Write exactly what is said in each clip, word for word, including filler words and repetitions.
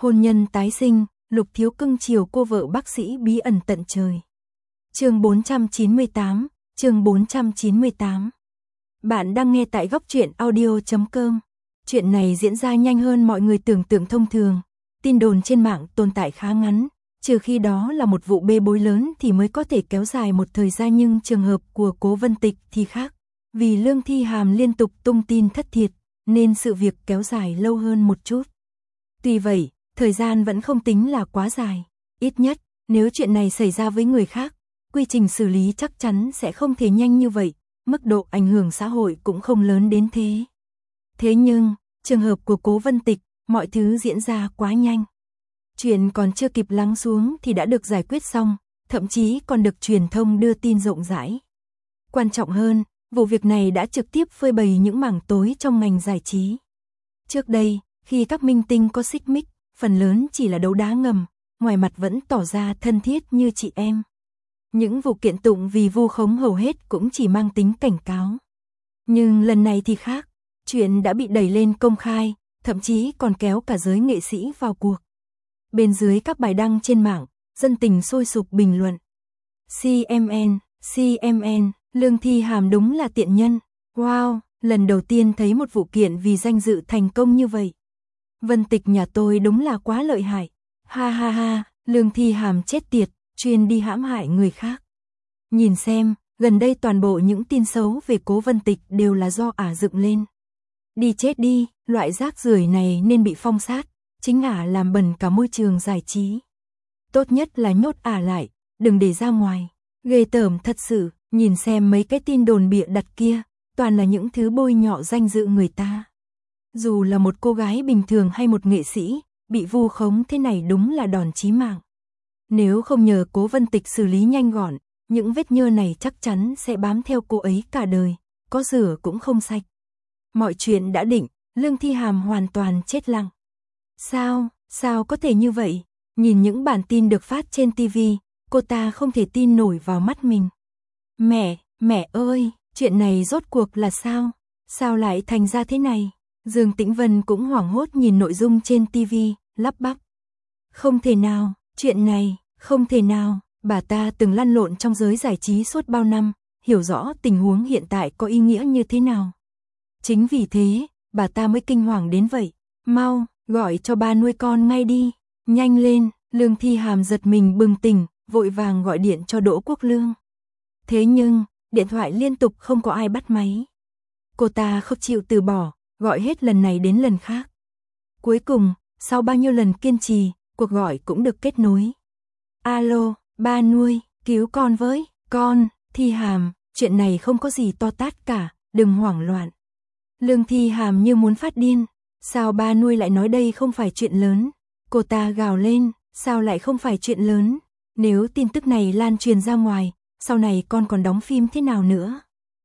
Hôn nhân tái sinh, Lục Thiếu cưng chiều cô vợ bác sĩ bí ẩn tận trời. Chương bốn trăm chín mươi tám, chương bốn trăm chín mươi tám. Bạn đang nghe tại góc truyện audio chấm com. Chuyện này diễn ra nhanh hơn mọi người tưởng tượng thông thường. Tin đồn trên mạng tồn tại khá ngắn, trừ khi đó là một vụ bê bối lớn thì mới có thể kéo dài một thời gian, nhưng trường hợp của Cố Vân Tịch thì khác. Vì Lương Thi Hàm liên tục tung tin thất thiệt, nên sự việc kéo dài lâu hơn một chút. Tuy vậy, thời gian vẫn không tính là quá dài. Ít nhất, nếu chuyện này xảy ra với người khác, quy trình xử lý chắc chắn sẽ không thể nhanh như vậy, mức độ ảnh hưởng xã hội cũng không lớn đến thế. Thế nhưng, trường hợp của Cố Vân Tịch, mọi thứ diễn ra quá nhanh. Chuyện còn chưa kịp lắng xuống thì đã được giải quyết xong, thậm chí còn được truyền thông đưa tin rộng rãi. Quan trọng hơn, vụ việc này đã trực tiếp phơi bày những mảng tối trong ngành giải trí. Trước đây, khi các minh tinh có xích mích, phần lớn chỉ là đấu đá ngầm, ngoài mặt vẫn tỏ ra thân thiết như chị em. Những vụ kiện tụng vì vu khống hầu hết cũng chỉ mang tính cảnh cáo. Nhưng lần này thì khác, chuyện đã bị đẩy lên công khai, thậm chí còn kéo cả giới nghệ sĩ vào cuộc. Bên dưới các bài đăng trên mạng, dân tình sôi sục bình luận. xê em en, xê em en, Lương Thi Hàm đúng là tiện nhân. Wow, lần đầu tiên thấy một vụ kiện vì danh dự thành công như vậy. Vân Tịch nhà tôi đúng là quá lợi hại. Ha ha ha, Lương Thi Hàm chết tiệt, chuyên đi hãm hại người khác. Nhìn xem, gần đây toàn bộ những tin xấu về Cố Vân Tịch đều là do ả dựng lên. Đi chết đi, loại rác rưởi này nên bị phong sát, chính ả làm bẩn cả môi trường giải trí. Tốt nhất là nhốt ả lại, đừng để ra ngoài. Ghê tởm thật sự, nhìn xem mấy cái tin đồn bịa đặt kia, toàn là những thứ bôi nhọ danh dự người ta. Dù là một cô gái bình thường hay một nghệ sĩ, bị vu khống thế này đúng là đòn chí mạng. Nếu không nhờ Cố Vân Tịch xử lý nhanh gọn, những vết nhơ này chắc chắn sẽ bám theo cô ấy cả đời, có rửa cũng không sạch. Mọi chuyện đã định, Lương Thi Hàm hoàn toàn chết lặng. Sao, sao có thể như vậy? Nhìn những bản tin được phát trên ti vi, cô ta không thể tin nổi vào mắt mình. Mẹ, mẹ ơi, chuyện này rốt cuộc là sao? Sao lại thành ra thế này? Dương Tĩnh Vân cũng hoảng hốt nhìn nội dung trên ti vi, lắp bắp. Không thể nào, chuyện này, không thể nào, bà ta từng lăn lộn trong giới giải trí suốt bao năm, hiểu rõ tình huống hiện tại có ý nghĩa như thế nào. Chính vì thế, bà ta mới kinh hoàng đến vậy. Mau, gọi cho ba nuôi con ngay đi, nhanh lên. Lương Thi Hàm giật mình bừng tỉnh, vội vàng gọi điện cho Đỗ Quốc Lương. Thế nhưng, điện thoại liên tục không có ai bắt máy. Cô ta không chịu từ bỏ, gọi hết lần này đến lần khác. Cuối cùng, sau bao nhiêu lần kiên trì, cuộc gọi cũng được kết nối. Alo, ba nuôi, cứu con với, con, Thi Hàm, chuyện này không có gì to tát cả, đừng hoảng loạn. Lương Thi Hàm như muốn phát điên, sao ba nuôi lại nói đây không phải chuyện lớn? Cô ta gào lên, sao lại không phải chuyện lớn? Nếu tin tức này lan truyền ra ngoài, sau này con còn đóng phim thế nào nữa?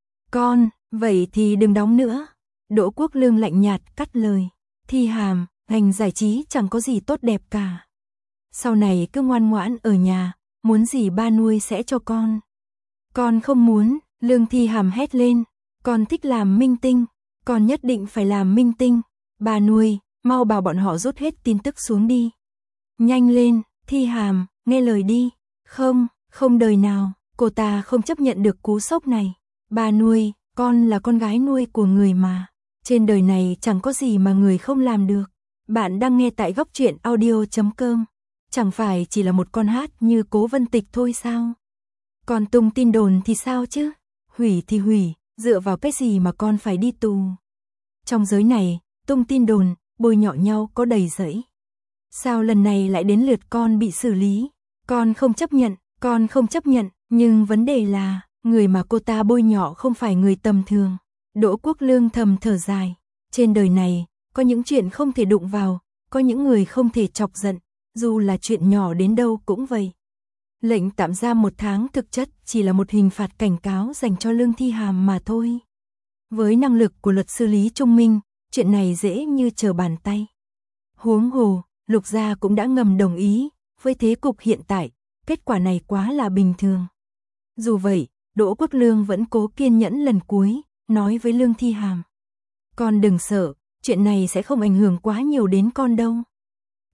Con, vậy thì đừng đóng nữa. Đỗ Quốc Lương lạnh nhạt cắt lời. Thi Hàm, ngành giải trí chẳng có gì tốt đẹp cả. Sau này cứ ngoan ngoãn ở nhà, muốn gì ba nuôi sẽ cho con. Con không muốn, Lương Thi Hàm hét lên. Con thích làm minh tinh, con nhất định phải làm minh tinh. Ba nuôi, mau bảo bọn họ rút hết tin tức xuống đi. Nhanh lên, Thi Hàm, nghe lời đi. Không, không đời nào, cô ta không chấp nhận được cú sốc này. Ba nuôi, con là con gái nuôi của người mà. Trên đời này chẳng có gì mà người không làm được. Bạn đang nghe tại góc truyện audio chấm com. Chẳng phải chỉ là một con hát như Cố Vân Tịch thôi sao? Còn tung tin đồn thì sao chứ? Hủy thì hủy, dựa vào cái gì mà con phải đi tù? Trong giới này, tung tin đồn, bôi nhọ nhau có đầy rẫy. Sao lần này lại đến lượt con bị xử lý? Con không chấp nhận, con không chấp nhận, nhưng vấn đề là, người mà cô ta bôi nhọ không phải người tầm thường. Đỗ Quốc Lương thầm thở dài. Trên đời này, có những chuyện không thể đụng vào, có những người không thể chọc giận, dù là chuyện nhỏ đến đâu cũng vậy. Lệnh tạm giam một tháng thực chất chỉ là một hình phạt cảnh cáo dành cho Lương Thi Hàm mà thôi. Với năng lực của luật sư Lý Trung Minh, chuyện này dễ như trở bàn tay. Huống hồ, Lục gia cũng đã ngầm đồng ý, với thế cục hiện tại, kết quả này quá là bình thường. Dù vậy, Đỗ Quốc Lương vẫn cố kiên nhẫn lần cuối, nói với Lương Thi Hàm. Con đừng sợ, chuyện này sẽ không ảnh hưởng quá nhiều đến con đâu.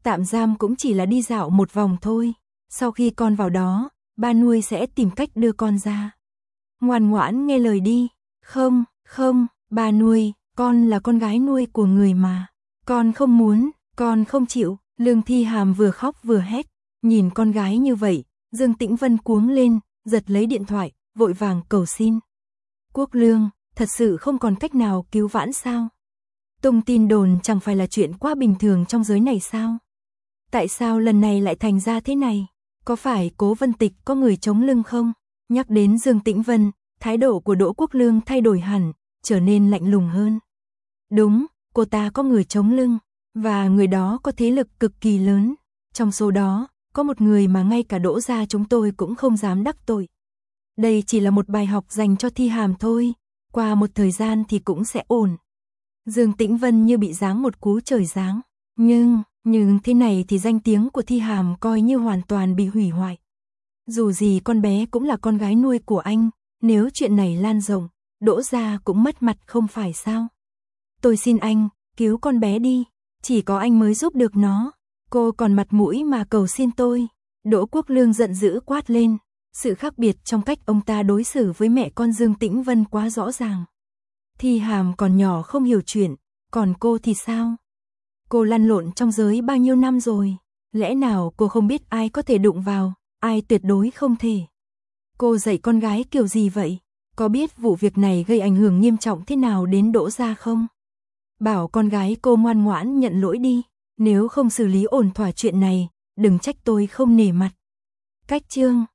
Tạm giam cũng chỉ là đi dạo một vòng thôi. Sau khi con vào đó, ba nuôi sẽ tìm cách đưa con ra. Ngoan ngoãn nghe lời đi. Không, không, ba nuôi, con là con gái nuôi của người mà. Con không muốn, con không chịu. Lương Thi Hàm vừa khóc vừa hét. Nhìn con gái như vậy, Dương Tĩnh Vân cuống lên, giật lấy điện thoại, vội vàng cầu xin. Quốc Lương, thật sự không còn cách nào cứu vãn sao? Tung tin đồn chẳng phải là chuyện quá bình thường trong giới này sao? Tại sao lần này lại thành ra thế này? Có phải Cố Vân Tịch có người chống lưng không? Nhắc đến Dương Tĩnh Vân, thái độ của Đỗ Quốc Lương thay đổi hẳn, trở nên lạnh lùng hơn. Đúng, cô ta có người chống lưng, và người đó có thế lực cực kỳ lớn. Trong số đó, có một người mà ngay cả Đỗ gia chúng tôi cũng không dám đắc tội. Đây chỉ là một bài học dành cho Thi Hàm thôi, qua một thời gian thì cũng sẽ ổn. Dương Tĩnh Vân như bị giáng một cú trời giáng, nhưng, nhưng thế này thì danh tiếng của Thi Hàm coi như hoàn toàn bị hủy hoại. Dù gì con bé cũng là con gái nuôi của anh, nếu chuyện này lan rộng, Đỗ gia cũng mất mặt không phải sao? Tôi xin anh, cứu con bé đi, chỉ có anh mới giúp được nó. Cô còn mặt mũi mà cầu xin tôi. Đỗ Quốc Lương giận dữ quát lên. Sự khác biệt trong cách ông ta đối xử với mẹ con Dương Tĩnh Vân quá rõ ràng. Thi Hàm còn nhỏ không hiểu chuyện, còn cô thì sao? Cô lăn lộn trong giới bao nhiêu năm rồi, lẽ nào cô không biết ai có thể đụng vào, ai tuyệt đối không thể. Cô dạy con gái kiểu gì vậy? Có biết vụ việc này gây ảnh hưởng nghiêm trọng thế nào đến Đỗ gia không? Bảo con gái cô ngoan ngoãn nhận lỗi đi, nếu không xử lý ổn thỏa chuyện này, đừng trách tôi không nể mặt. Cách chương